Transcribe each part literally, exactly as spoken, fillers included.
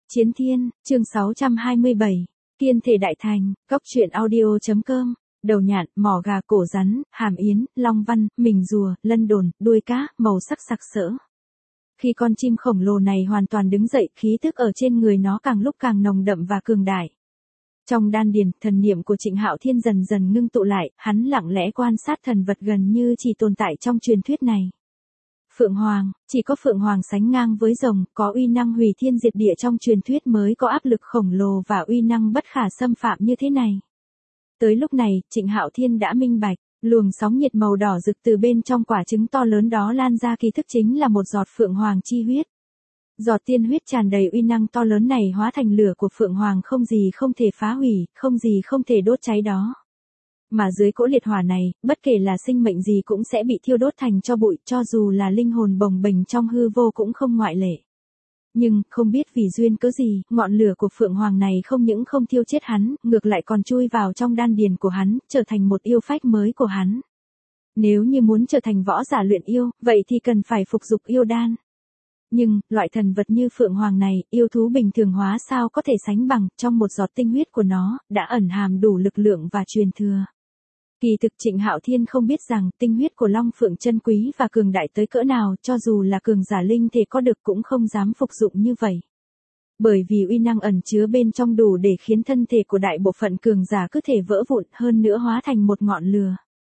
Chiến Thiên, chương sáu trăm hai mươi bảy, Kiên thể đại thành, góc truyện audio.com, đầu nhạn, mỏ gà cổ rắn, hàm yến, long văn, mình rùa, lân đồn, đuôi cá, màu sắc sặc sỡ. Khi con chim khổng lồ này hoàn toàn đứng dậy, khí tức ở trên người nó càng lúc càng nồng đậm và cường đại. Trong đan điền, thần niệm của Trịnh Hạo Thiên dần dần ngưng tụ lại, hắn lặng lẽ quan sát thần vật gần như chỉ tồn tại trong truyền thuyết này. Phượng Hoàng, chỉ có Phượng Hoàng sánh ngang với rồng, có uy năng hủy thiên diệt địa trong truyền thuyết mới có áp lực khổng lồ và uy năng bất khả xâm phạm như thế này. Tới lúc này, Trịnh Hạo Thiên đã minh bạch, luồng sóng nhiệt màu đỏ rực từ bên trong quả trứng to lớn đó lan ra kỳ thực chính là một giọt Phượng Hoàng chi huyết. Giọt tiên huyết tràn đầy uy năng to lớn này hóa thành lửa của Phượng Hoàng, không gì không thể phá hủy, không gì không thể đốt cháy đó. Mà dưới cỗ liệt hỏa này, bất kể là sinh mệnh gì cũng sẽ bị thiêu đốt thành tro bụi, cho dù là linh hồn bồng bềnh trong hư vô cũng không ngoại lệ. Nhưng, không biết vì duyên cớ gì, ngọn lửa của Phượng Hoàng này không những không thiêu chết hắn, ngược lại còn chui vào trong đan điền của hắn, trở thành một yêu phách mới của hắn. Nếu như muốn trở thành võ giả luyện yêu, vậy thì cần phải phục dục yêu đan. Nhưng, loại thần vật như Phượng Hoàng này, yêu thú bình thường hóa sao có thể sánh bằng, trong một giọt tinh huyết của nó, đã ẩn hàm đủ lực lượng và truyền thừa. Kỳ thực Trịnh Hạo Thiên không biết rằng, tinh huyết của Long Phượng chân quý và cường đại tới cỡ nào, cho dù là cường giả linh thể có được cũng không dám phục dụng như vậy. Bởi vì uy năng ẩn chứa bên trong đủ để khiến thân thể của đại bộ phận cường giả cứ thể vỡ vụn, hơn nữa hóa thành một ngọn lửa.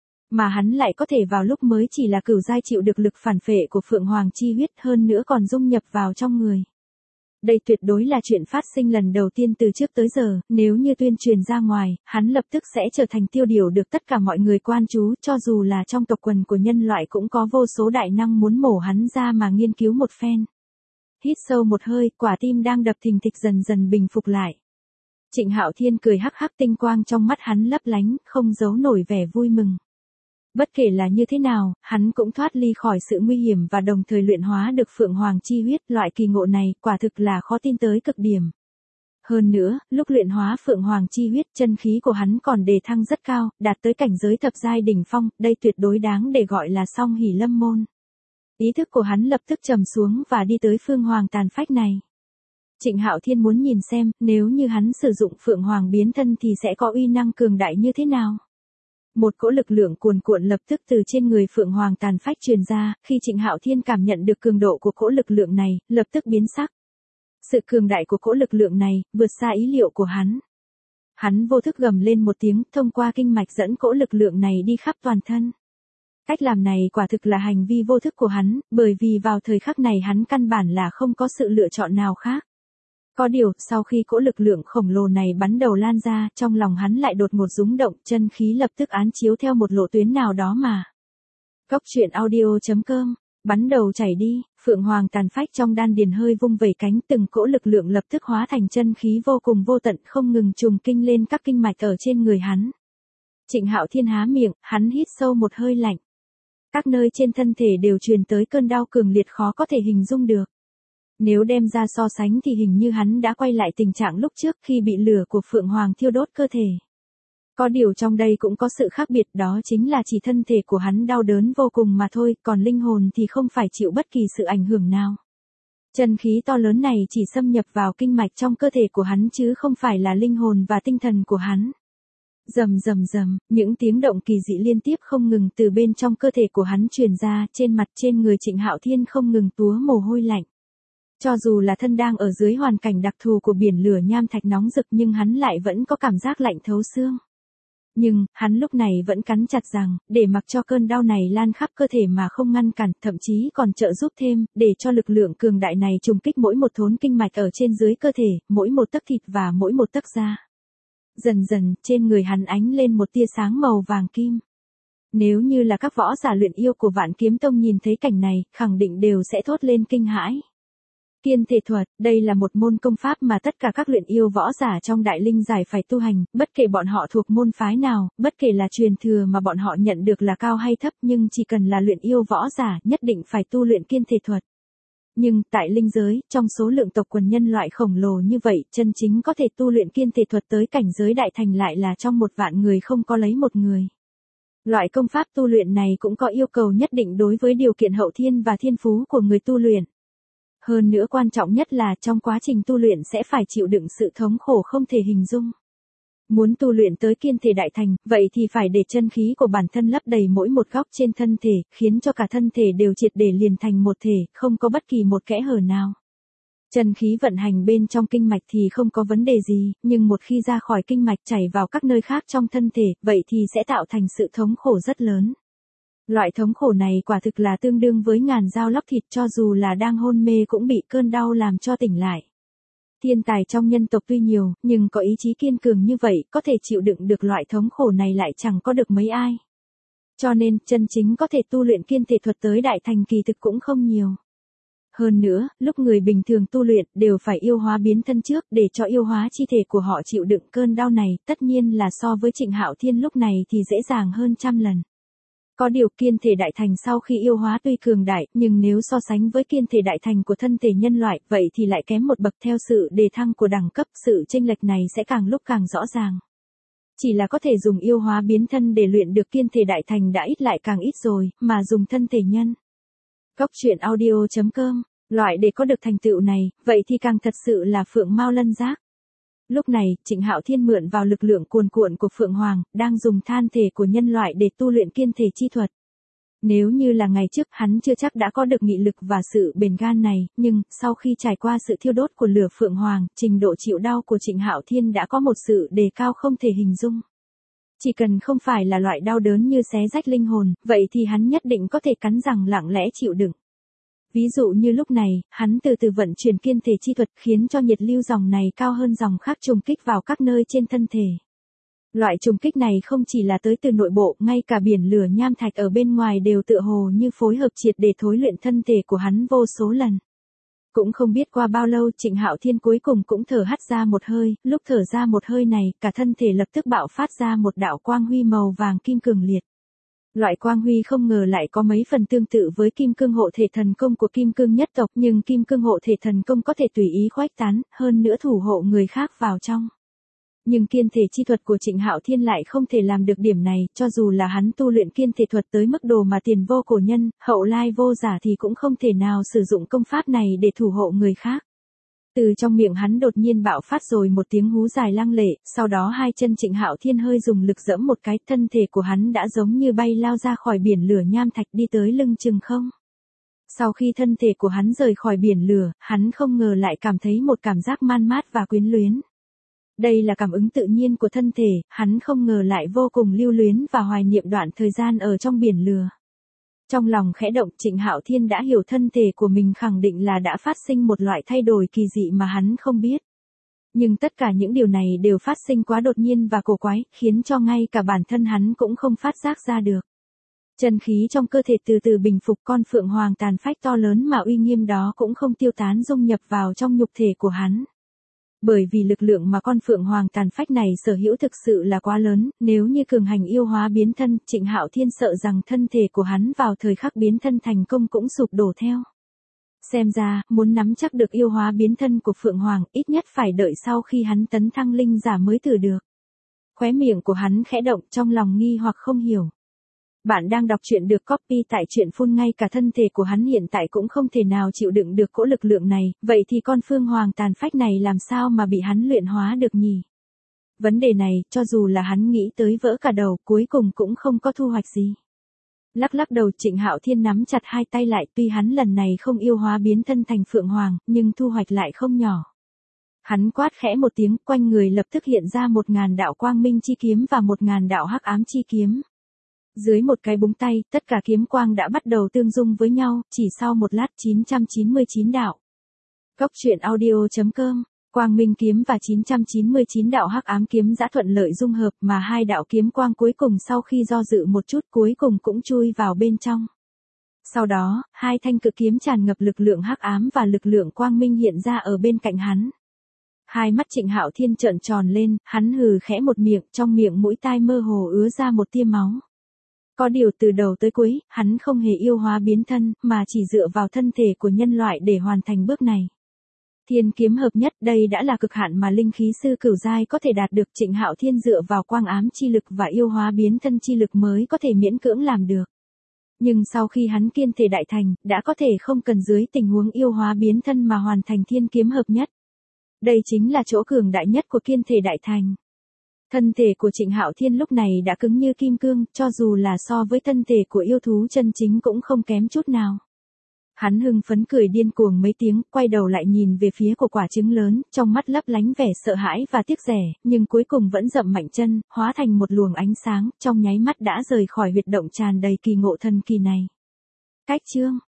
Mà hắn lại có thể vào lúc mới chỉ là cửu giai chịu được lực phản phệ của Phượng Hoàng chi huyết, hơn nữa còn dung nhập vào trong người. Đây tuyệt đối là chuyện phát sinh lần đầu tiên từ trước tới giờ, nếu như tuyên truyền ra ngoài, hắn lập tức sẽ trở thành tiêu điểm được tất cả mọi người quan chú, cho dù là trong tộc quần của nhân loại cũng có vô số đại năng muốn mổ hắn ra mà nghiên cứu một phen. Hít sâu một hơi, quả tim đang đập thình thịch dần dần bình phục lại. Trịnh Hạo Thiên cười hắc hắc, tinh quang trong mắt hắn lấp lánh, không giấu nổi vẻ vui mừng. Bất kể là như thế nào, hắn cũng thoát ly khỏi sự nguy hiểm và đồng thời luyện hóa được Phượng Hoàng chi huyết, loại kỳ ngộ này quả thực là khó tin tới cực điểm. Hơn nữa, lúc luyện hóa Phượng Hoàng chi huyết, chân khí của hắn còn đề thăng rất cao, đạt tới cảnh giới thập giai đỉnh phong, đây tuyệt đối đáng để gọi là song hỷ lâm môn. Ý thức của hắn lập tức trầm xuống và đi tới Phương Hoàng tàn phách này. Trịnh Hạo Thiên muốn nhìn xem, nếu như hắn sử dụng Phượng Hoàng biến thân thì sẽ có uy năng cường đại như thế nào. Một cỗ lực lượng cuồn cuộn lập tức từ trên người Phượng Hoàng tàn phách truyền ra, khi Trịnh Hạo Thiên cảm nhận được cường độ của cỗ lực lượng này, lập tức biến sắc. Sự cường đại của cỗ lực lượng này, vượt xa ý liệu của hắn. Hắn vô thức gầm lên một tiếng, thông qua kinh mạch dẫn cỗ lực lượng này đi khắp toàn thân. Cách làm này quả thực là hành vi vô thức của hắn, bởi vì vào thời khắc này hắn căn bản là không có sự lựa chọn nào khác. Có điều, sau khi cỗ lực lượng khổng lồ này bắn đầu lan ra, trong lòng hắn lại đột ngột rúng động, chân khí lập tức án chiếu theo một lộ tuyến nào đó mà. Góc truyện audio.com, bắn đầu chảy đi, Phượng Hoàng tàn phách trong đan điền hơi vung vẩy cánh, từng cỗ lực lượng lập tức hóa thành chân khí vô cùng vô tận, không ngừng trùng kinh lên các kinh mạch ở trên người hắn. Trịnh Hạo Thiên há miệng, hắn hít sâu một hơi lạnh. Các nơi trên thân thể đều truyền tới cơn đau cường liệt khó có thể hình dung được. Nếu đem ra so sánh thì hình như hắn đã quay lại tình trạng lúc trước khi bị lửa của Phượng Hoàng thiêu đốt cơ thể. Có điều trong đây cũng có sự khác biệt, đó chính là chỉ thân thể của hắn đau đớn vô cùng mà thôi, còn linh hồn thì không phải chịu bất kỳ sự ảnh hưởng nào. Chân khí to lớn này chỉ xâm nhập vào kinh mạch trong cơ thể của hắn chứ không phải là linh hồn và tinh thần của hắn. Rầm rầm rầm, những tiếng động kỳ dị liên tiếp không ngừng từ bên trong cơ thể của hắn truyền ra, trên mặt trên người Trịnh Hạo Thiên không ngừng túa mồ hôi lạnh. Cho dù là thân đang ở dưới hoàn cảnh đặc thù của biển lửa nham thạch nóng rực nhưng hắn lại vẫn có cảm giác lạnh thấu xương. Nhưng, hắn lúc này vẫn cắn chặt răng, để mặc cho cơn đau này lan khắp cơ thể mà không ngăn cản, thậm chí còn trợ giúp thêm, để cho lực lượng cường đại này trùng kích mỗi một thốn kinh mạch ở trên dưới cơ thể, mỗi một tấc thịt và mỗi một tấc da. Dần dần, trên người hắn ánh lên một tia sáng màu vàng kim. Nếu như là các võ giả luyện yêu của Vạn Kiếm Tông nhìn thấy cảnh này, khẳng định đều sẽ thốt lên kinh hãi. Kiên thể thuật, đây là một môn công pháp mà tất cả các luyện yêu võ giả trong đại linh giải phải tu hành, bất kể bọn họ thuộc môn phái nào, bất kể là truyền thừa mà bọn họ nhận được là cao hay thấp, nhưng chỉ cần là luyện yêu võ giả, nhất định phải tu luyện kiên thể thuật. Nhưng, tại linh giới, trong số lượng tộc quần nhân loại khổng lồ như vậy, chân chính có thể tu luyện kiên thể thuật tới cảnh giới đại thành lại là trong một vạn người không có lấy một người. Loại công pháp tu luyện này cũng có yêu cầu nhất định đối với điều kiện hậu thiên và thiên phú của người tu luyện. Hơn nữa quan trọng nhất là trong quá trình tu luyện sẽ phải chịu đựng sự thống khổ không thể hình dung. Muốn tu luyện tới kiên thể đại thành, vậy thì phải để chân khí của bản thân lấp đầy mỗi một góc trên thân thể, khiến cho cả thân thể đều triệt để liền thành một thể, không có bất kỳ một kẽ hở nào. Chân khí vận hành bên trong kinh mạch thì không có vấn đề gì, nhưng một khi ra khỏi kinh mạch chảy vào các nơi khác trong thân thể, vậy thì sẽ tạo thành sự thống khổ rất lớn. Loại thống khổ này quả thực là tương đương với ngàn dao lóc thịt, cho dù là đang hôn mê cũng bị cơn đau làm cho tỉnh lại. Thiên tài trong nhân tộc tuy nhiều, nhưng có ý chí kiên cường như vậy, có thể chịu đựng được loại thống khổ này lại chẳng có được mấy ai. Cho nên, chân chính có thể tu luyện kiên thể thuật tới đại thành kỳ thực cũng không nhiều. Hơn nữa, lúc người bình thường tu luyện đều phải yêu hóa biến thân trước để cho yêu hóa chi thể của họ chịu đựng cơn đau này, tất nhiên là so với Trịnh Hạo Thiên lúc này thì dễ dàng hơn trăm lần. Có điều kiên thể đại thành sau khi yêu hóa tuy cường đại, nhưng nếu so sánh với kiên thể đại thành của thân thể nhân loại, vậy thì lại kém một bậc. Theo sự đề thăng của đẳng cấp, sự chênh lệch này sẽ càng lúc càng rõ ràng. Chỉ là có thể dùng yêu hóa biến thân để luyện được kiên thể đại thành đã ít lại càng ít rồi, mà dùng thân thể nhân. Góc truyện audio chấm com, loại để có được thành tựu này, vậy thì càng thật sự là phượng mao lân giác. Lúc này, Trịnh Hạo Thiên mượn vào lực lượng cuồn cuộn của Phượng Hoàng, đang dùng than thể của nhân loại để tu luyện kiên thể chi thuật. Nếu như là ngày trước hắn chưa chắc đã có được nghị lực và sự bền gan này, nhưng, sau khi trải qua sự thiêu đốt của lửa Phượng Hoàng, trình độ chịu đau của Trịnh Hạo Thiên đã có một sự đề cao không thể hình dung. Chỉ cần không phải là loại đau đớn như xé rách linh hồn, vậy thì hắn nhất định có thể cắn răng lặng lẽ chịu đựng. Ví dụ như lúc này, hắn từ từ vận chuyển kiên thể chi thuật khiến cho nhiệt lưu dòng này cao hơn dòng khác trùng kích vào các nơi trên thân thể. Loại trùng kích này không chỉ là tới từ nội bộ, ngay cả biển lửa nham thạch ở bên ngoài đều tựa hồ như phối hợp triệt để thối luyện thân thể của hắn vô số lần. Cũng không biết qua bao lâu Trịnh Hạo Thiên cuối cùng cũng thở hắt ra một hơi, lúc thở ra một hơi này, cả thân thể lập tức bạo phát ra một đạo quang huy màu vàng kim cường liệt. Loại quang huy không ngờ lại có mấy phần tương tự với kim cương hộ thể thần công của kim cương nhất tộc, nhưng kim cương hộ thể thần công có thể tùy ý khuếch tán, hơn nữa thủ hộ người khác vào trong. Nhưng kiên thể chi thuật của Trịnh Hạo Thiên lại không thể làm được điểm này, cho dù là hắn tu luyện kiên thể thuật tới mức độ mà tiền vô cổ nhân, hậu lai vô giả thì cũng không thể nào sử dụng công pháp này để thủ hộ người khác. Từ trong miệng hắn đột nhiên bạo phát rồi một tiếng hú dài lăng lệ, sau đó hai chân Trịnh Hạo Thiên hơi dùng lực giẫm một cái, thân thể của hắn đã giống như bay lao ra khỏi biển lửa nham thạch đi tới lưng chừng không. Sau khi thân thể của hắn rời khỏi biển lửa, hắn không ngờ lại cảm thấy một cảm giác man mát và quyến luyến. Đây là cảm ứng tự nhiên của thân thể, hắn không ngờ lại vô cùng lưu luyến và hoài niệm đoạn thời gian ở trong biển lửa. Trong lòng khẽ động, Trịnh Hạo Thiên đã hiểu thân thể của mình khẳng định là đã phát sinh một loại thay đổi kỳ dị mà hắn không biết. Nhưng tất cả những điều này đều phát sinh quá đột nhiên và cổ quái, khiến cho ngay cả bản thân hắn cũng không phát giác ra được. Chân khí trong cơ thể từ từ bình phục, con phượng hoàng tàn phách to lớn mà uy nghiêm đó cũng không tiêu tán dung nhập vào trong nhục thể của hắn. Bởi vì lực lượng mà con phượng hoàng tàn phách này sở hữu thực sự là quá lớn, nếu như cường hành yêu hóa biến thân, Trịnh Hạo Thiên sợ rằng thân thể của hắn vào thời khắc biến thân thành công cũng sụp đổ theo. Xem ra, muốn nắm chắc được yêu hóa biến thân của phượng hoàng, ít nhất phải đợi sau khi hắn tấn thăng linh giả mới thử được. Khóe miệng của hắn khẽ động, trong lòng nghi hoặc không hiểu. Bạn đang đọc truyện được copy tại truyện phun, ngay cả thân thể của hắn hiện tại cũng không thể nào chịu đựng được cỗ lực lượng này, vậy thì con phương hoàng tàn phách này làm sao mà bị hắn luyện hóa được nhỉ? Vấn đề này, cho dù là hắn nghĩ tới vỡ cả đầu, cuối cùng cũng không có thu hoạch gì. Lắc lắc đầu, Trịnh Hạo Thiên nắm chặt hai tay lại, tuy hắn lần này không yêu hóa biến thân thành phượng hoàng, nhưng thu hoạch lại không nhỏ. Hắn quát khẽ một tiếng, quanh người lập tức hiện ra một ngàn đạo quang minh chi kiếm và một ngàn đạo hắc ám chi kiếm. Dưới một cái búng tay, tất cả kiếm quang đã bắt đầu tương dung với nhau, chỉ sau một lát chín trăm chín mươi chín đạo. Góc truyện audio chấm com, quang minh kiếm và chín trăm chín mươi chín đạo hắc ám kiếm đã thuận lợi dung hợp, mà hai đạo kiếm quang cuối cùng sau khi do dự một chút cuối cùng cũng chui vào bên trong. Sau đó, hai thanh cự kiếm tràn ngập lực lượng hắc ám và lực lượng quang minh hiện ra ở bên cạnh hắn. Hai mắt Trịnh Hạo Thiên trợn tròn lên, hắn hừ khẽ một miệng, trong miệng mũi tai mơ hồ ứa ra một tia máu. Có điều từ đầu tới cuối, hắn không hề yêu hóa biến thân, mà chỉ dựa vào thân thể của nhân loại để hoàn thành bước này. Thiên kiếm hợp nhất, đây đã là cực hạn mà linh khí sư cửu giai có thể đạt được. Trịnh Hạo Thiên dựa vào quang ám chi lực và yêu hóa biến thân chi lực mới có thể miễn cưỡng làm được. Nhưng sau khi hắn kiên thể đại thành, đã có thể không cần dưới tình huống yêu hóa biến thân mà hoàn thành thiên kiếm hợp nhất. Đây chính là chỗ cường đại nhất của kiên thể đại thành. Thân thể của Trịnh Hạo Thiên lúc này đã cứng như kim cương, cho dù là so với thân thể của yêu thú chân chính cũng không kém chút nào. Hắn hưng phấn cười điên cuồng mấy tiếng, quay đầu lại nhìn về phía của quả trứng lớn, trong mắt lấp lánh vẻ sợ hãi và tiếc rẻ, nhưng cuối cùng vẫn dậm mạnh chân, hóa thành một luồng ánh sáng, trong nháy mắt đã rời khỏi huyệt động tràn đầy kỳ ngộ thần kỳ này. Cách chương